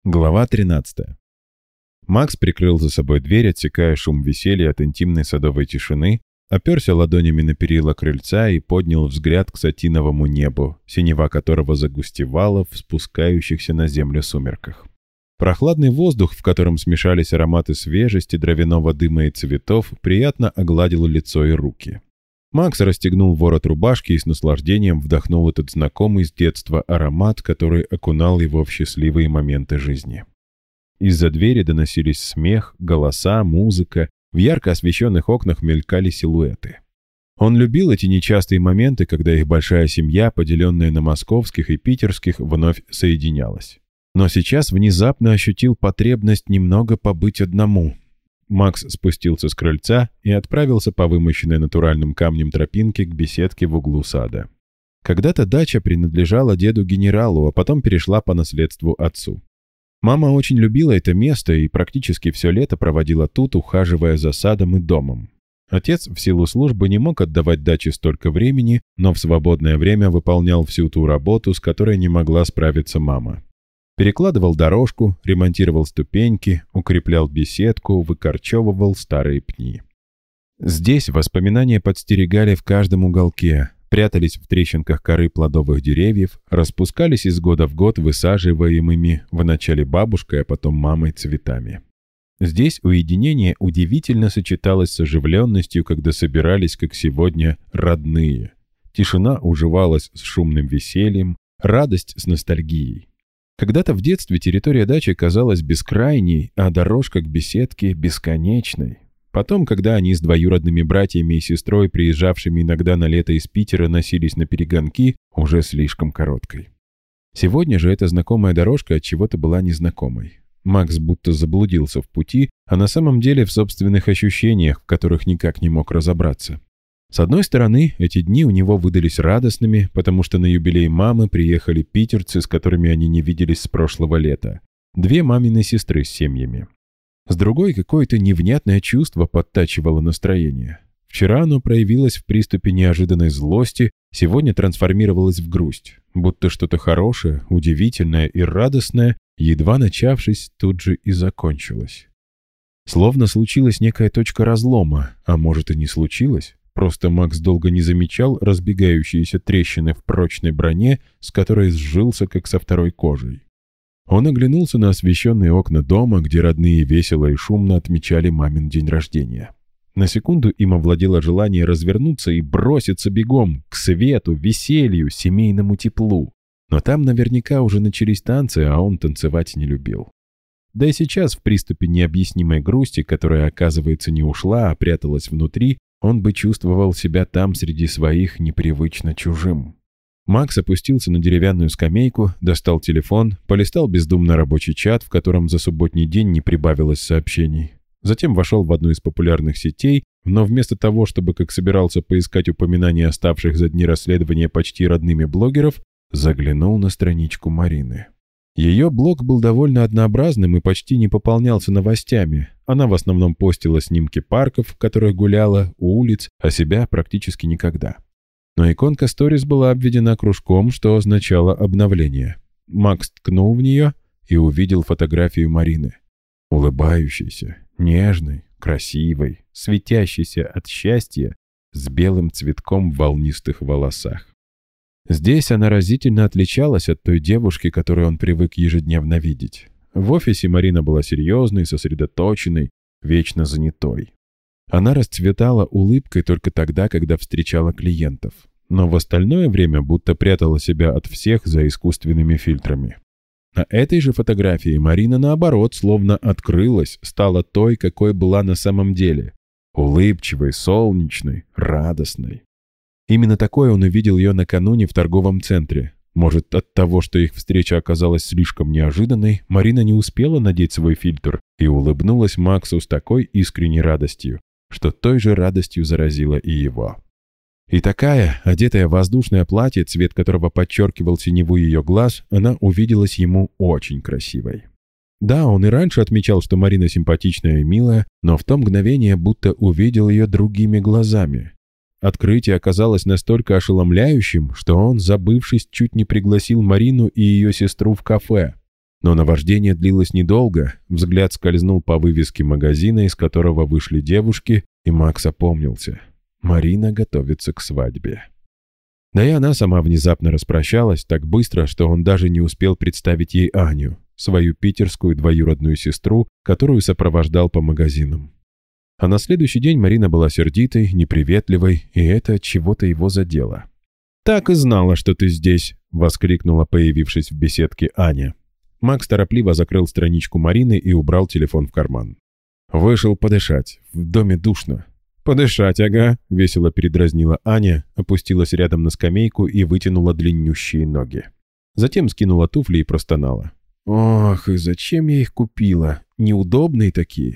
Глава 13. Макс прикрыл за собой дверь, отсекая шум веселья от интимной садовой тишины, оперся ладонями на перила крыльца и поднял взгляд к сатиновому небу, синева которого загустевала в спускающихся на землю сумерках. Прохладный воздух, в котором смешались ароматы свежести, дровяного дыма и цветов, приятно огладил лицо и руки. Макс расстегнул ворот рубашки и с наслаждением вдохнул этот знакомый с детства аромат, который окунал его в счастливые моменты жизни. Из-за двери доносились смех, голоса, музыка, в ярко освещенных окнах мелькали силуэты. Он любил эти нечастые моменты, когда их большая семья, поделенная на московских и питерских, вновь соединялась. Но сейчас внезапно ощутил потребность немного побыть одному. Макс спустился с крыльца и отправился по вымощенной натуральным камнем тропинке к беседке в углу сада. Когда-то дача принадлежала деду-генералу, а потом перешла по наследству отцу. Мама очень любила это место и практически все лето проводила тут, ухаживая за садом и домом. Отец в силу службы не мог отдавать даче столько времени, но в свободное время выполнял всю ту работу, с которой не могла справиться мама. Перекладывал дорожку, ремонтировал ступеньки, укреплял беседку, выкорчевывал старые пни. Здесь воспоминания подстерегали в каждом уголке, прятались в трещинках коры плодовых деревьев, распускались из года в год высаживаемыми вначале бабушкой, а потом мамой цветами. Здесь уединение удивительно сочеталось с оживленностью, когда собирались, как сегодня, родные. Тишина уживалась с шумным весельем, радость с ностальгией. Когда-то в детстве территория дачи казалась бескрайней, а дорожка к беседке — бесконечной. Потом, когда они с двоюродными братьями и сестрой, приезжавшими иногда на лето из Питера, носились на перегонки, уже слишком короткой. Сегодня же эта знакомая дорожка отчего-то была незнакомой. Макс будто заблудился в пути, а на самом деле в собственных ощущениях, в которых никак не мог разобраться. С одной стороны, эти дни у него выдались радостными, потому что на юбилей мамы приехали питерцы, с которыми они не виделись с прошлого лета. 2 мамины сестры с семьями. С другой, какое-то невнятное чувство подтачивало настроение. Вчера оно проявилось в приступе неожиданной злости, сегодня трансформировалось в грусть, будто что-то хорошее, удивительное и радостное, едва начавшись, тут же и закончилось. Словно случилась некая точка разлома, а может и не случилось. Просто Макс долго не замечал разбегающиеся трещины в прочной броне, с которой сжился, как со второй кожей. Он оглянулся на освещенные окна дома, где родные весело и шумно отмечали мамин день рождения. На секунду им овладело желание развернуться и броситься бегом к свету, веселью, семейному теплу. Но там наверняка уже начались танцы, а он танцевать не любил. Да и сейчас в приступе необъяснимой грусти, которая, оказывается, не ушла, а пряталась внутри, он бы чувствовал себя там среди своих непривычно чужим. Макс опустился на деревянную скамейку, достал телефон, полистал бездумно рабочий чат, в котором за субботний день не прибавилось сообщений. Затем вошел в одну из популярных сетей, но вместо того, чтобы, как собирался, поискать упоминания оставших за дни расследования почти родными блогеров, заглянул на страничку Марины. Ее блог был довольно однообразным и почти не пополнялся новостями. Она в основном постила снимки парков, в которых гуляла, улиц, а себя практически никогда. Но иконка Stories была обведена кружком, что означало обновление. Макс ткнул в нее и увидел фотографию Марины. Улыбающейся, нежной, красивой, светящейся от счастья, с белым цветком в волнистых волосах. Здесь она разительно отличалась от той девушки, которую он привык ежедневно видеть. В офисе Марина была серьезной, сосредоточенной, вечно занятой. Она расцветала улыбкой только тогда, когда встречала клиентов, но в остальное время будто прятала себя от всех за искусственными фильтрами. На этой же фотографии Марина, наоборот, словно открылась, стала той, какой была на самом деле. Улыбчивой, солнечной, радостной. Именно такой он увидел ее накануне в торговом центре. Может, от того, что их встреча оказалась слишком неожиданной, Марина не успела надеть свой фильтр и улыбнулась Максу с такой искренней радостью, что той же радостью заразила и его. И такая, одетая в воздушное платье, цвет которого подчеркивал синеву ее глаз, она увиделась ему очень красивой. Да, он и раньше отмечал, что Марина симпатичная и милая, но в то мгновение будто увидел ее другими глазами. Открытие оказалось настолько ошеломляющим, что он, забывшись, чуть не пригласил Марину и ее сестру в кафе. Но наваждение длилось недолго, взгляд скользнул по вывеске магазина, из которого вышли девушки, и Макс опомнился. Марина готовится к свадьбе. Да и она сама внезапно распрощалась так быстро, что он даже не успел представить ей Аню, свою питерскую двоюродную сестру, которую сопровождал по магазинам. А на следующий день Марина была сердитой, неприветливой, и это от чего-то его задело. «Так и знала, что ты здесь!» — воскликнула, появившись в беседке, Аня. Макс торопливо закрыл страничку Марины и убрал телефон в карман. Вышел подышать. В доме душно. «Подышать, ага», — весело передразнила Аня, опустилась рядом на скамейку и вытянула длиннющие ноги. Затем скинула туфли и простонала. «Ох, и зачем я их купила? Неудобные такие».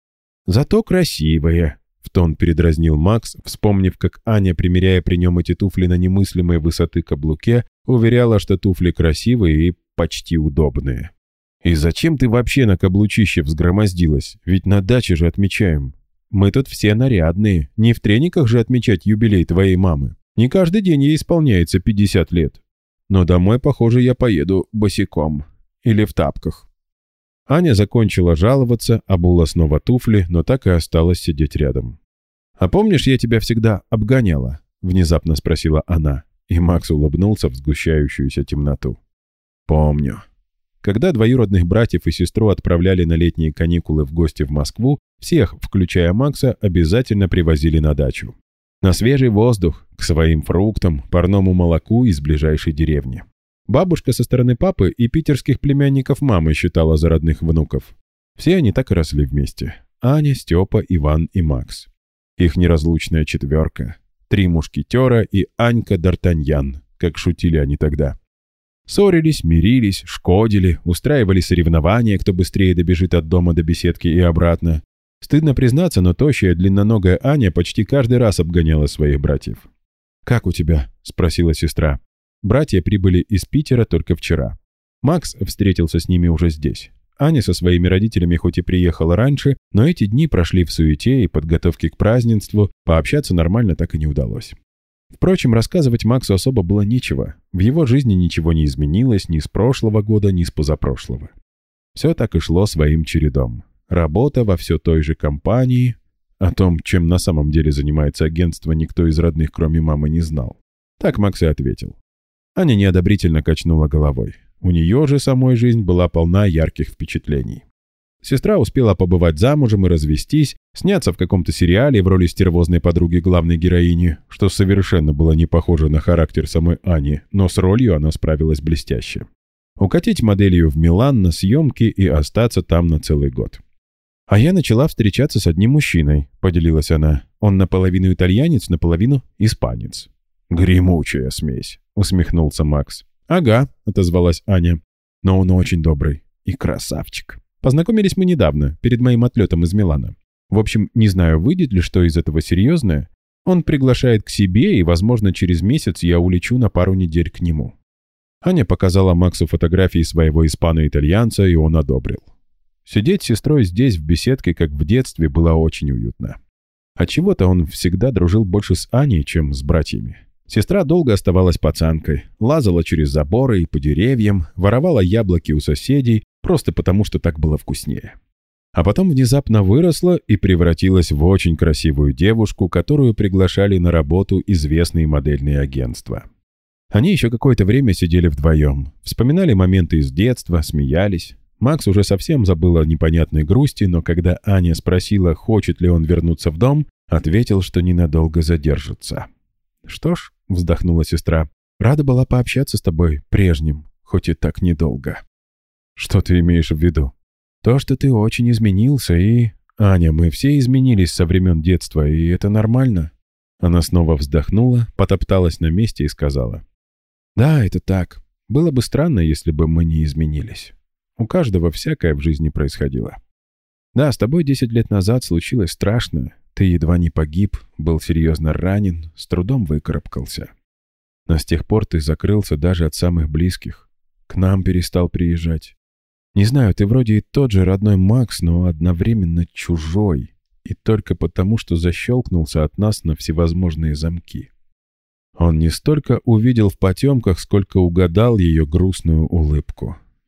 «Зато красивые», — в тон передразнил Макс, вспомнив, как Аня, примеряя при нем эти туфли на немыслимой высоты каблуке, уверяла, что туфли красивые и почти удобные. «И зачем ты вообще на каблучище взгромоздилась? Ведь на даче же отмечаем. Мы тут все нарядные, не в трениках же отмечать юбилей твоей мамы. Не каждый день ей исполняется 50 лет. Но домой, похоже, я поеду босиком. Или в тапках». Аня закончила жаловаться, обула снова туфли, но так и осталась сидеть рядом. «А помнишь, я тебя всегда обгоняла?» — внезапно спросила она, и Макс улыбнулся в сгущающуюся темноту. «Помню». Когда двоюродных братьев и сестру отправляли на летние каникулы в гости в Москву, всех, включая Макса, обязательно привозили на дачу. На свежий воздух, к своим фруктам, парному молоку из ближайшей деревни. Бабушка со стороны папы и питерских племянников мамы считала за родных внуков. Все они так и росли вместе. Аня, Степа, Иван и Макс. Их неразлучная четверка. 3 мушкетера и Анька Д'Артаньян, как шутили они тогда. Ссорились, мирились, шкодили, устраивали соревнования, кто быстрее добежит от дома до беседки и обратно. Стыдно признаться, но тощая, длинноногая Аня почти каждый раз обгоняла своих братьев. «Как у тебя?» — спросила сестра. Братья прибыли из Питера только вчера. Макс встретился с ними уже здесь. Аня со своими родителями хоть и приехала раньше, но эти дни прошли в суете и подготовке к празднеству, пообщаться нормально так и не удалось. Впрочем, рассказывать Максу особо было нечего. В его жизни ничего не изменилось ни с прошлого года, ни с позапрошлого. Все так и шло своим чередом. Работа во все той же компании. О том, чем на самом деле занимается агентство, никто из родных, кроме мамы, не знал. Так Макс и ответил. Аня неодобрительно качнула головой. У нее же самой жизнь была полна ярких впечатлений. Сестра успела побывать замужем и развестись, сняться в каком-то сериале в роли стервозной подруги главной героини, что совершенно было не похоже на характер самой Ани, но с ролью она справилась блестяще. Укатить моделью в Милан на съемки и остаться там на целый год. «А я начала встречаться с одним мужчиной», — поделилась она. «Он наполовину итальянец, наполовину испанец». «Гремучая смесь», — усмехнулся Макс. «Ага», — отозвалась Аня. «Но он очень добрый и красавчик. Познакомились мы недавно, перед моим отлетом из Милана. В общем, не знаю, выйдет ли что из этого серьезное. Он приглашает к себе, и, возможно, через месяц я улечу на пару недель к нему». Аня показала Максу фотографии своего испано-итальянца, и он одобрил. Сидеть с сестрой здесь, в беседке, как в детстве, было очень уютно. Отчего-то он всегда дружил больше с Аней, чем с братьями. Сестра долго оставалась пацанкой, лазала через заборы и по деревьям, воровала яблоки у соседей, просто потому, что так было вкуснее. А потом внезапно выросла и превратилась в очень красивую девушку, которую приглашали на работу известные модельные агентства. Они еще какое-то время сидели вдвоем, вспоминали моменты из детства, смеялись. Макс уже совсем забыл о непонятной грусти, но когда Аня спросила, хочет ли он вернуться в дом, ответил, что ненадолго задержится. «Что ж», — вздохнула сестра, — «рада была пообщаться с тобой прежним, хоть и так недолго». «Что ты имеешь в виду?» «То, что ты очень изменился и...» «Аня, мы все изменились со времен детства, и это нормально». Она снова вздохнула, потопталась на месте и сказала. «Да, это так. Было бы странно, если бы мы не изменились. У каждого всякое в жизни происходило. Да, с тобой 10 лет назад случилось страшное. Ты едва не погиб, был серьезно ранен, с трудом выкарабкался. Но с тех пор ты закрылся даже от самых близких. К нам перестал приезжать. Не знаю, ты вроде и тот же родной Макс, но одновременно чужой. И только потому, что защелкнулся от нас на всевозможные замки». Он не столько увидел в потемках, сколько угадал ее грустную улыбку.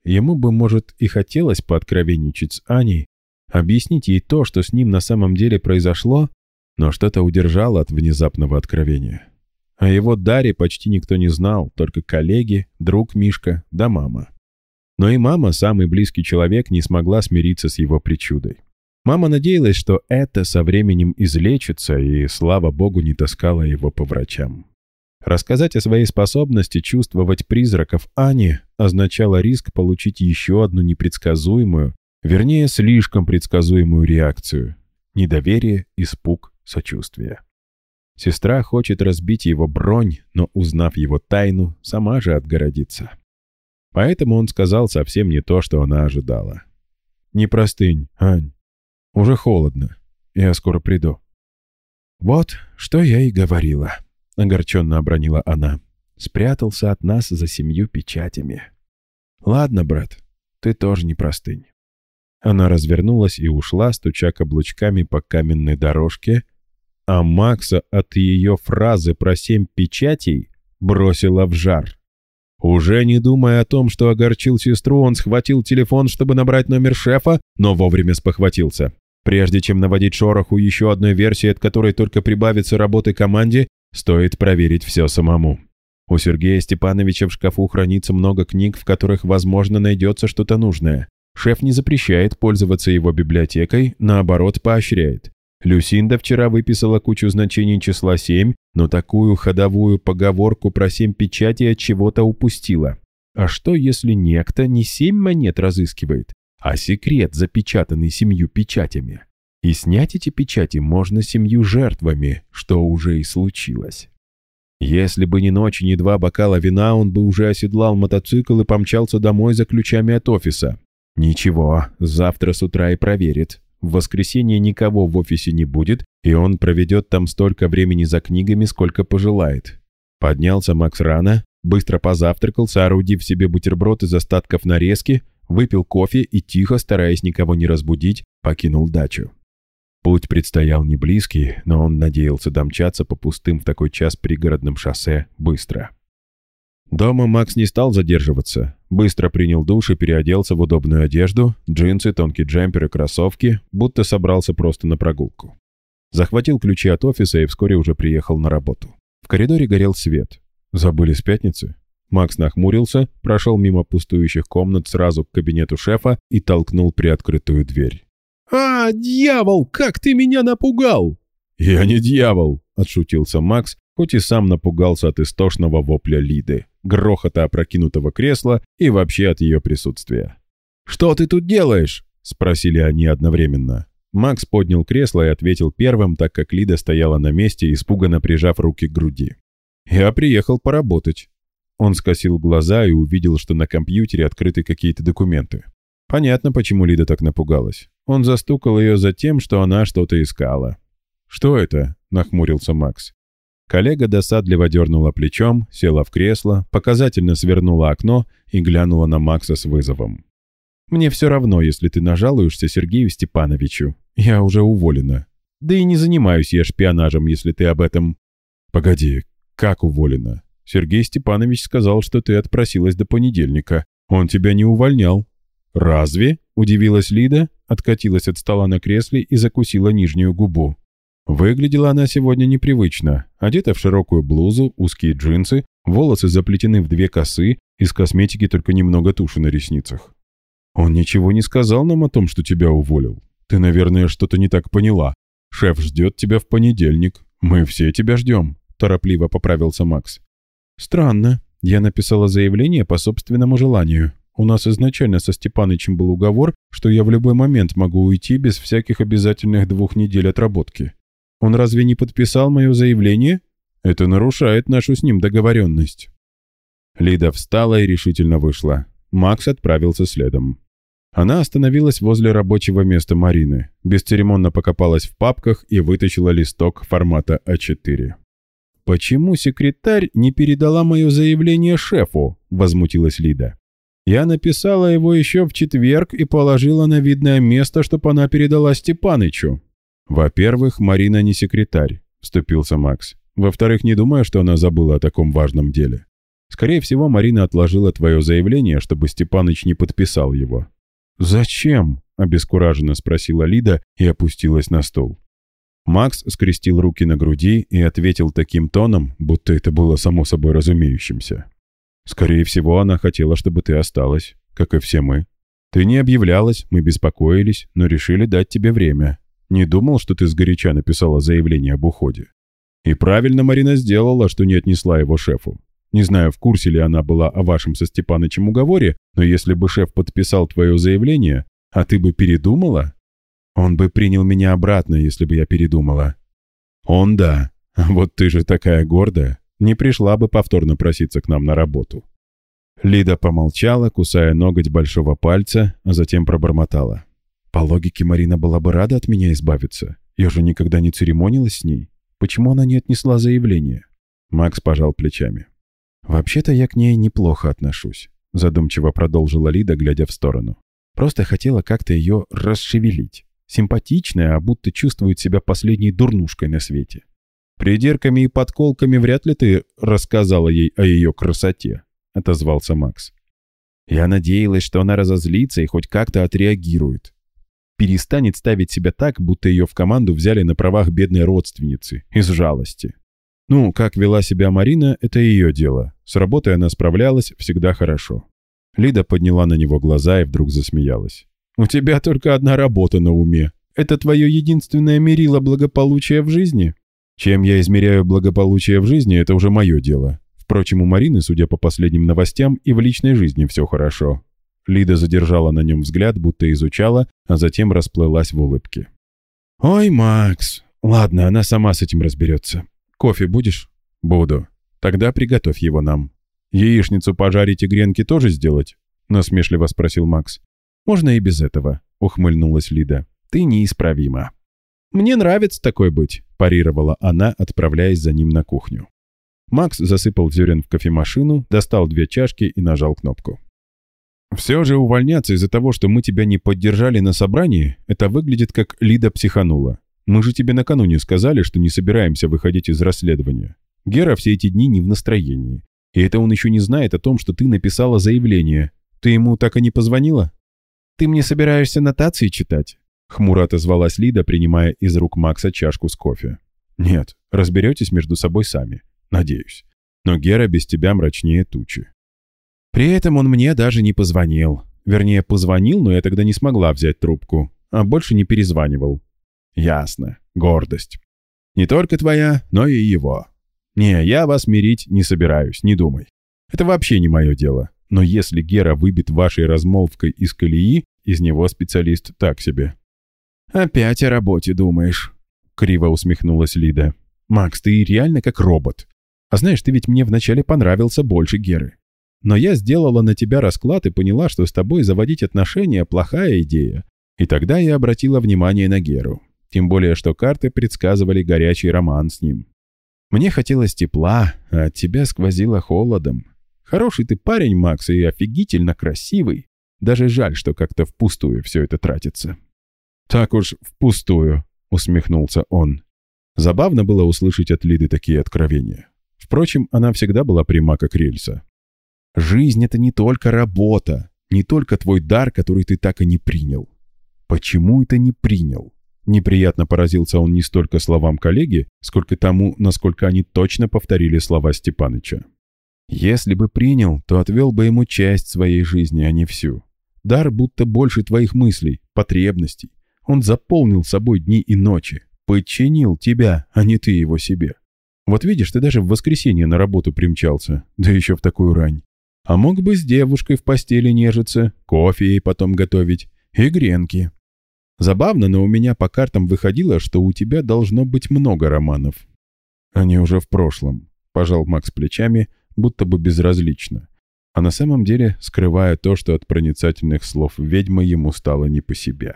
Ему бы, может, и хотелось пооткровенничать с Аней, объяснить ей то, что с ним на самом деле произошло, но что-то удержало от внезапного откровения. О его даре почти никто не знал, только коллеги, друг Мишка да мама. Но и мама, самый близкий человек, не смогла смириться с его причудой. Мама надеялась, что это со временем излечится, и, слава богу, не таскала его по врачам. Рассказать о своей способности чувствовать призраков Ане означало риск получить еще одну непредсказуемую, вернее, слишком предсказуемую реакцию – недоверие, испуг, сочувствие. Сестра хочет разбить его бронь, но, узнав его тайну, сама же отгородится. Поэтому он сказал совсем не то, что она ожидала. «Не простынь, Ань. Уже холодно. Я скоро приду». «Вот, что я и говорила», — огорченно обронила она. «Спрятался от нас за 7 печатями. Ладно, брат, ты тоже не простынь». Она развернулась и ушла, стуча каблучками по каменной дорожке, а Макса от ее фразы про 7 печатей бросила в жар. Уже не думая о том, что огорчил сестру, он схватил телефон, чтобы набрать номер шефа, но вовремя спохватился. Прежде чем наводить шороху еще одной версии, от которой только прибавится работы команде, стоит проверить все самому. У Сергея Степановича в шкафу хранится много книг, в которых, возможно, найдется что-то нужное. Шеф не запрещает пользоваться его библиотекой, наоборот, поощряет. Люсинда вчера выписала кучу значений числа 7, но такую ходовую поговорку про 7 печатей от чего-то упустила. А что, если некто не 7 монет разыскивает, а секрет, запечатанный 7 печатями? И снять эти печати можно 7 жертвами, что уже и случилось. Если бы ни ночь, ни 2 бокала вина, он бы уже оседлал мотоцикл и помчался домой за ключами от офиса. Ничего, завтра с утра и проверит. В воскресенье никого в офисе не будет, и он проведет там столько времени за книгами, сколько пожелает. Поднялся Макс рано, быстро позавтракал, соорудив себе бутерброд из остатков нарезки, выпил кофе и тихо, стараясь никого не разбудить, покинул дачу. Путь предстоял не близкий, но он надеялся домчаться по пустым в такой час пригородным шоссе быстро. Дома Макс не стал задерживаться. Быстро принял душ и переоделся в удобную одежду, джинсы, тонкий джемпер и кроссовки, будто собрался просто на прогулку. Захватил ключи от офиса и вскоре уже приехал на работу. В коридоре горел свет. Забыли с пятницы? Макс нахмурился, прошел мимо пустующих комнат сразу к кабинету шефа и толкнул приоткрытую дверь. «А, дьявол, как ты меня напугал!» «Я не дьявол!» — отшутился Макс, хоть и сам напугался от истошного вопля Лиды, грохота опрокинутого кресла и вообще от ее присутствия. «Что ты тут делаешь?» — спросили они одновременно. Макс поднял кресло и ответил первым, так как Лида стояла на месте, испуганно прижав руки к груди. «Я приехал поработать». Он скосил глаза и увидел, что на компьютере открыты какие-то документы. Понятно, почему Лида так напугалась. Он застукал ее за тем, что она что-то искала. «Что это?» — нахмурился Макс. Коллега досадливо дернула плечом, села в кресло, показательно свернула окно и глянула на Макса с вызовом. «Мне все равно, если ты нажалуешься Сергею Степановичу. Я уже уволена. Да и не занимаюсь я шпионажем, если ты об этом...» «Погоди, как уволена? Сергей Степанович сказал, что ты отпросилась до понедельника. Он тебя не увольнял». «Разве?» — удивилась Лида, откатилась от стола на кресле и закусила нижнюю губу. Выглядела она сегодня непривычно, одета в широкую блузу, узкие джинсы, волосы заплетены в 2 косы, из косметики только немного туши на ресницах. «Он ничего не сказал нам о том, что тебя уволил. Ты, наверное, что-то не так поняла. Шеф ждет тебя в понедельник. Мы все тебя ждем», — торопливо поправился Макс. «Странно. Я написала заявление по собственному желанию. У нас изначально со Степанычем был уговор, что я в любой момент могу уйти без всяких обязательных 2 недель отработки. Он разве не подписал мое заявление? Это нарушает нашу с ним договоренность». Лида встала и решительно вышла. Макс отправился следом. Она остановилась возле рабочего места Марины, бесцеремонно покопалась в папках и вытащила листок формата А4. «Почему секретарь не передала мое заявление шефу?» – возмутилась Лида. «Я написала его еще в четверг и положила на видное место, чтобы она передала Степанычу». «Во-первых, Марина не секретарь», — вступился Макс. «Во-вторых, не думаю, что она забыла о таком важном деле. Скорее всего, Марина отложила твое заявление, чтобы Степаныч не подписал его». «Зачем?» — обескураженно спросила Лида и опустилась на стол. Макс скрестил руки на груди и ответил таким тоном, будто это было само собой разумеющимся. «Скорее всего, она хотела, чтобы ты осталась, как и все мы. Ты не объявлялась, мы беспокоились, но решили дать тебе время. Не думал, что ты сгоряча написала заявление об уходе. И правильно Марина сделала, что не отнесла его шефу. Не знаю, в курсе ли она была о вашем со Степанычем уговоре, но если бы шеф подписал твое заявление, а ты бы передумала, он бы принял меня обратно, если бы я передумала». «Он да. Вот ты же такая гордая. Не пришла бы повторно проситься к нам на работу». Лида помолчала, кусая ноготь большого пальца, а затем пробормотала. «По логике, Марина была бы рада от меня избавиться. Я же никогда не церемонилась с ней. Почему она не отнесла заявление?» Макс пожал плечами. «Вообще-то я к ней неплохо отношусь», — задумчиво продолжила Лида, глядя в сторону. «Просто хотела как-то ее расшевелить. Симпатичная, а будто чувствует себя последней дурнушкой на свете. Придирками и подколками вряд ли ты рассказала ей о ее красоте», — отозвался Макс. «Я надеялась, что она разозлится и хоть как-то отреагирует. Перестанет ставить себя так, будто ее в команду взяли на правах бедной родственницы, из жалости. Ну, как вела себя Марина, это ее дело. С работой она справлялась всегда хорошо». Лида подняла на него глаза и вдруг засмеялась. «У тебя только одна работа на уме. Это твое единственное мерило благополучия в жизни?» «Чем я измеряю благополучие в жизни, это уже мое дело. Впрочем, у Марины, судя по последним новостям, и в личной жизни все хорошо». Лида задержала на нем взгляд, будто изучала, а затем расплылась в улыбке. «Ой, Макс. Ладно, она сама с этим разберется. Кофе будешь?» «Буду. Тогда приготовь его нам». «Яичницу пожарить и гренки тоже сделать?» — насмешливо спросил Макс. «Можно и без этого», — ухмыльнулась Лида. «Ты неисправима». «Мне нравится такой быть», — парировала она, отправляясь за ним на кухню. Макс засыпал зерен в кофемашину, достал 2 чашки и нажал кнопку. «Все же увольняться из-за того, что мы тебя не поддержали на собрании, это выглядит как Лида психанула. Мы же тебе накануне сказали, что не собираемся выходить из расследования. Гера все эти дни не в настроении. И это он еще не знает о том, что ты написала заявление. Ты ему так и не позвонила?» «Ты мне собираешься нотации читать?» — хмуро отозвалась Лида, принимая из рук Макса чашку с кофе. «Нет, разберетесь между собой сами. Надеюсь. Но Гера без тебя мрачнее тучи». «При этом он мне даже не позвонил. Вернее, позвонил, но я тогда не смогла взять трубку. А больше не перезванивал». «Ясно. Гордость. Не только твоя, но и его. Не, я вас мирить не собираюсь, не думай. Это вообще не мое дело. Но если Гера выбит вашей размолвкой из колеи, из него специалист так себе». «Опять о работе думаешь?» — криво усмехнулась Лида. «Макс, ты реально как робот. А знаешь, ты ведь мне вначале понравился больше Геры. Но я сделала на тебя расклад и поняла, что с тобой заводить отношения — плохая идея. И тогда я обратила внимание на Геру. Тем более, что карты предсказывали горячий роман с ним. Мне хотелось тепла, а от тебя сквозило холодом. Хороший ты парень, Макс, и офигительно красивый. Даже жаль, что как-то впустую все это тратится». «Так уж впустую», — усмехнулся он. Забавно было услышать от Лиды такие откровения. Впрочем, она всегда была пряма, как рельса. «Жизнь — это не только работа, не только твой дар, который ты так и не принял». «Почему это не принял?» Неприятно поразился он не столько словам коллеги, сколько тому, насколько они точно повторили слова Степаныча. «Если бы принял, то отвел бы ему часть своей жизни, а не всю. Дар будто больше твоих мыслей, потребностей. Он заполнил собой дни и ночи, подчинил тебя, а не ты его себе. Вот видишь, ты даже в воскресенье на работу примчался, да еще в такую рань. А мог бы с девушкой в постели нежиться, кофе ей потом готовить и гренки. Забавно, но у меня по картам выходило, что у тебя должно быть много романов». «Они уже в прошлом», — пожал Макс плечами, будто бы безразлично. А на самом деле, скрывая то, что от проницательных слов ведьмы ему стало не по себе.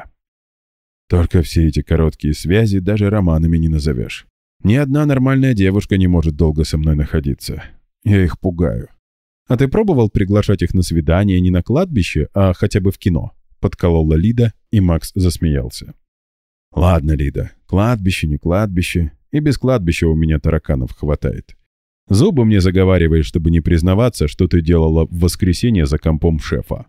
«Только все эти короткие связи даже романами не назовешь. Ни одна нормальная девушка не может долго со мной находиться. Я их пугаю». «А ты пробовал приглашать их на свидание не на кладбище, а хотя бы в кино?» — подколола Лида, и Макс засмеялся. «Ладно, Лида, кладбище, не кладбище, и без кладбища у меня тараканов хватает. Зубы мне заговариваешь, чтобы не признаваться, что ты делала в воскресенье за компом шефа.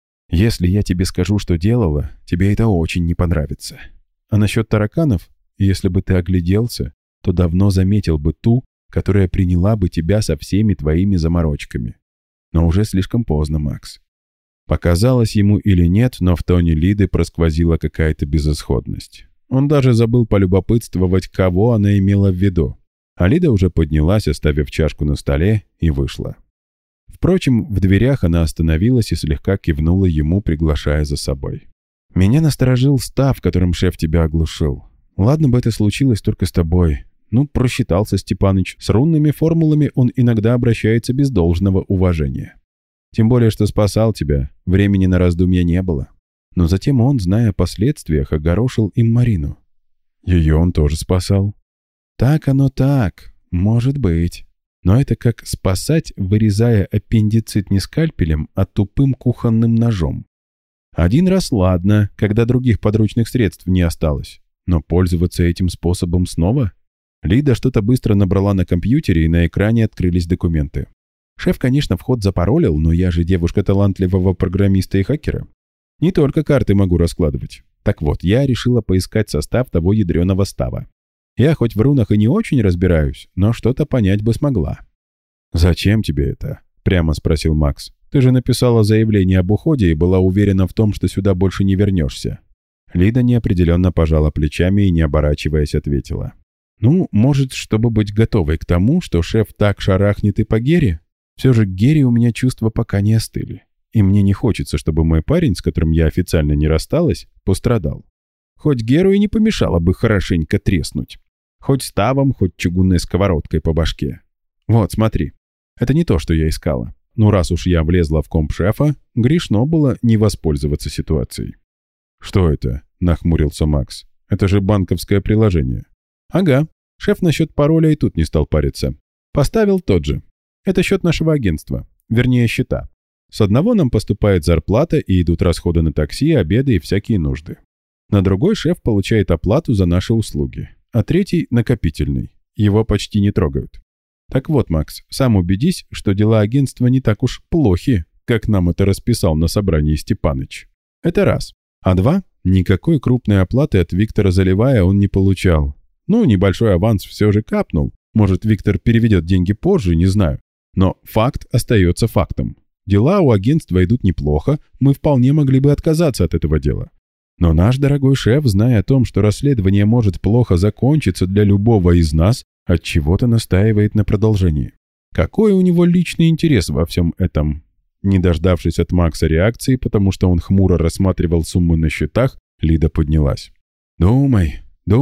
Если я тебе скажу, что делала, тебе это очень не понравится. А насчет тараканов, если бы ты огляделся, то давно заметил бы ту, которая приняла бы тебя со всеми твоими заморочками. Но уже слишком поздно, Макс. Показалось ему или нет, но в тоне Лиды просквозила какая-то безысходность. Он даже забыл полюбопытствовать, кого она имела в виду. А Лида уже поднялась, оставив чашку на столе, и вышла. Впрочем, в дверях она остановилась и слегка кивнула ему, приглашая за собой. «Меня насторожил став, которым шеф тебя оглушил. Ладно бы это случилось только с тобой. Ну, просчитался Степаныч. С рунными формулами он иногда обращается без должного уважения. Тем более, что спасал тебя, времени на раздумья не было. Но затем он, зная о последствиях, огорошил им Марину. Ее он тоже спасал. Так оно так, может быть. Но это как спасать, вырезая аппендицит не скальпелем, а тупым кухонным ножом. Один раз ладно, когда других подручных средств не осталось. Но пользоваться этим способом снова? Лида что-то быстро набрала на компьютере, и на экране открылись документы. Шеф, конечно, вход запаролил, но я же девушка талантливого программиста и хакера. Не только карты могу раскладывать. Так вот, я решила поискать состав того ядреного става. Я хоть в рунах и не очень разбираюсь, но что-то понять бы смогла. «Зачем тебе это?» — прямо спросил Макс. «Ты же написала заявление об уходе и была уверена в том, что сюда больше не вернешься». Лида неопределенно пожала плечами и, не оборачиваясь, ответила. «Ну, может, чтобы быть готовой к тому, что шеф так шарахнет и по Гере? Все же к Гере у меня чувства пока не остыли. И мне не хочется, чтобы мой парень, с которым я официально не рассталась, пострадал. Хоть Геру и не помешало бы хорошенько треснуть. Хоть ставом, хоть чугунной сковородкой по башке. Вот, смотри. Это не то, что я искала. Ну, раз уж я влезла в комп шефа, грешно было не воспользоваться ситуацией». «Что это?» — нахмурился Макс. «Это же банковское приложение». «Ага. Шеф насчет пароля и тут не стал париться. Поставил тот же. Это счет нашего агентства. Вернее, счета. С одного нам поступает зарплата и идут расходы на такси, обеды и всякие нужды. На другой шеф получает оплату за наши услуги. А третий — накопительный. Его почти не трогают. Так вот, Макс, сам убедись, что дела агентства не так уж плохи, как нам это расписал на собрании Степаныч. Это раз. А два, никакой крупной оплаты от Виктора Заливая он не получал. Ну, небольшой аванс все же капнул. Может, Виктор переведет деньги позже, не знаю. Но факт остается фактом. Дела у агентства идут неплохо, мы вполне могли бы отказаться от этого дела. Но наш дорогой шеф, зная о том, что расследование может плохо закончиться для любого из нас, отчего-то настаивает на продолжении. Какой у него личный интерес во всем этом? Не дождавшись от Макса реакции, потому что он хмуро рассматривал суммы на счетах, Лида поднялась. «Думай,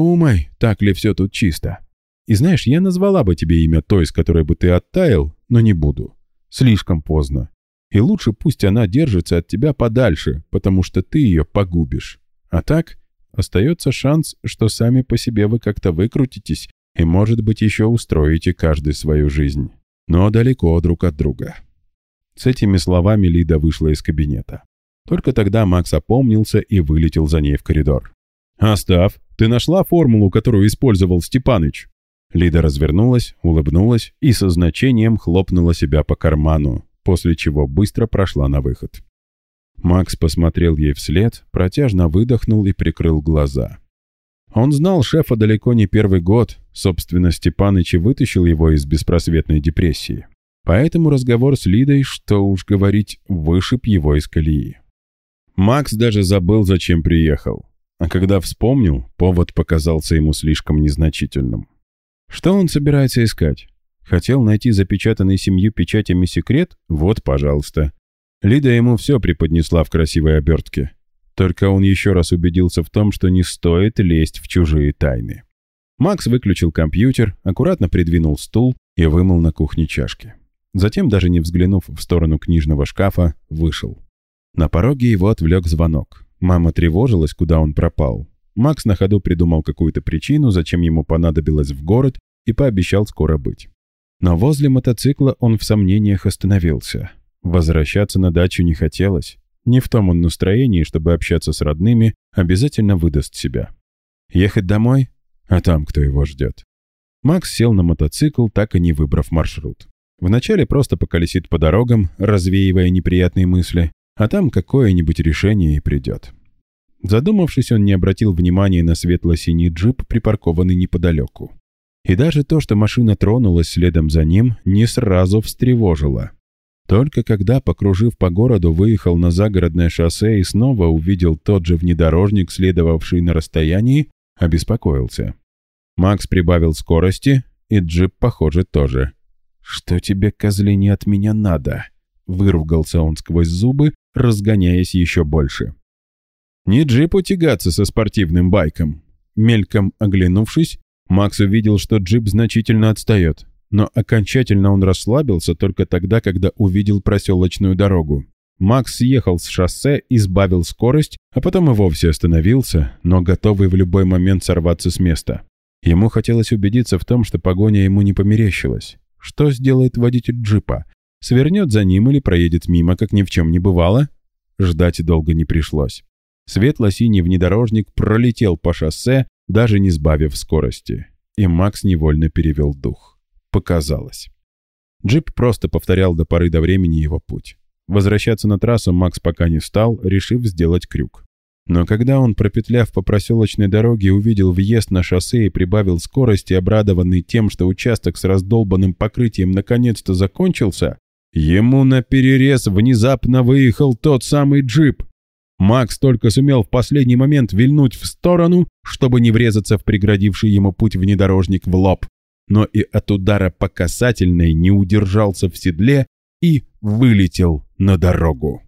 так ли все тут чисто? И знаешь, я назвала бы тебе имя той, с которой бы ты оттаял, но не буду. Слишком поздно. И лучше пусть она держится от тебя подальше, потому что ты ее погубишь. А так, остается шанс, что сами по себе вы как-то выкрутитесь и, может быть, еще устроите каждый свою жизнь. Но далеко друг от друга». С этими словами Лида вышла из кабинета. Только тогда Макс опомнился и вылетел за ней в коридор. «Остав, ты нашла формулу, которую использовал Степаныч?» Лида развернулась, улыбнулась и со значением хлопнула себя по карману, после чего быстро прошла на выход. Макс посмотрел ей вслед, протяжно выдохнул и прикрыл глаза. Он знал шефа далеко не первый год, собственно, Степаныч и вытащил его из беспросветной депрессии. Поэтому разговор с Лидой, что уж говорить, вышиб его из колеи. Макс даже забыл, зачем приехал. А когда вспомнил, повод показался ему слишком незначительным. Что он собирается искать? Хотел найти запечатанный 7 печатями секрет? Вот, пожалуйста. Лида ему все преподнесла в красивой обертке. Только он еще раз убедился в том, что не стоит лезть в чужие тайны. Макс выключил компьютер, аккуратно придвинул стул и вымыл на кухне чашки. Затем, даже не взглянув в сторону книжного шкафа, вышел. На пороге его отвлек звонок. Мама тревожилась, куда он пропал. Макс на ходу придумал какую-то причину, зачем ему понадобилось в город, и пообещал скоро быть. Но возле мотоцикла он в сомнениях остановился. Возвращаться на дачу не хотелось. Не в том он настроении, чтобы общаться с родными, обязательно выдаст себя. Ехать домой? А там кто его ждет? Макс сел на мотоцикл, так и не выбрав маршрут. Вначале просто поколесит по дорогам, развеивая неприятные мысли, а там какое-нибудь решение и придет. Задумавшись, он не обратил внимания на светло-синий джип, припаркованный неподалеку. И даже то, что машина тронулась следом за ним, не сразу встревожило. Только когда, покружив по городу, выехал на загородное шоссе и снова увидел тот же внедорожник, следовавший на расстоянии, обеспокоился. Макс прибавил скорости, и джип, похоже, тоже. «Что тебе, козлине, от меня надо?» — выругался он сквозь зубы, разгоняясь еще больше. «Не джипу тягаться со спортивным байком». Мельком оглянувшись, Макс увидел, что джип значительно отстает, но окончательно он расслабился только тогда, когда увидел проселочную дорогу. Макс съехал с шоссе и сбавил скорость, а потом и вовсе остановился, но готовый в любой момент сорваться с места. Ему хотелось убедиться в том, что погоня ему не померещилась. Что сделает водитель джипа? Свернет за ним или проедет мимо, как ни в чем не бывало? Ждать долго не пришлось. Светло-синий внедорожник пролетел по шоссе, даже не сбавив скорости. И Макс невольно перевел дух. Показалось. Джип просто повторял до поры до времени его путь. Возвращаться на трассу Макс пока не стал, решив сделать крюк. Но когда он, пропетляв по проселочной дороге, увидел въезд на шоссе и прибавил скорости, обрадованный тем, что участок с раздолбанным покрытием наконец-то закончился, ему наперерез внезапно выехал тот самый джип. Макс только сумел в последний момент вильнуть в сторону, чтобы не врезаться в преградивший ему путь внедорожник в лоб, но и от удара по касательной не удержался в седле и вылетел на дорогу.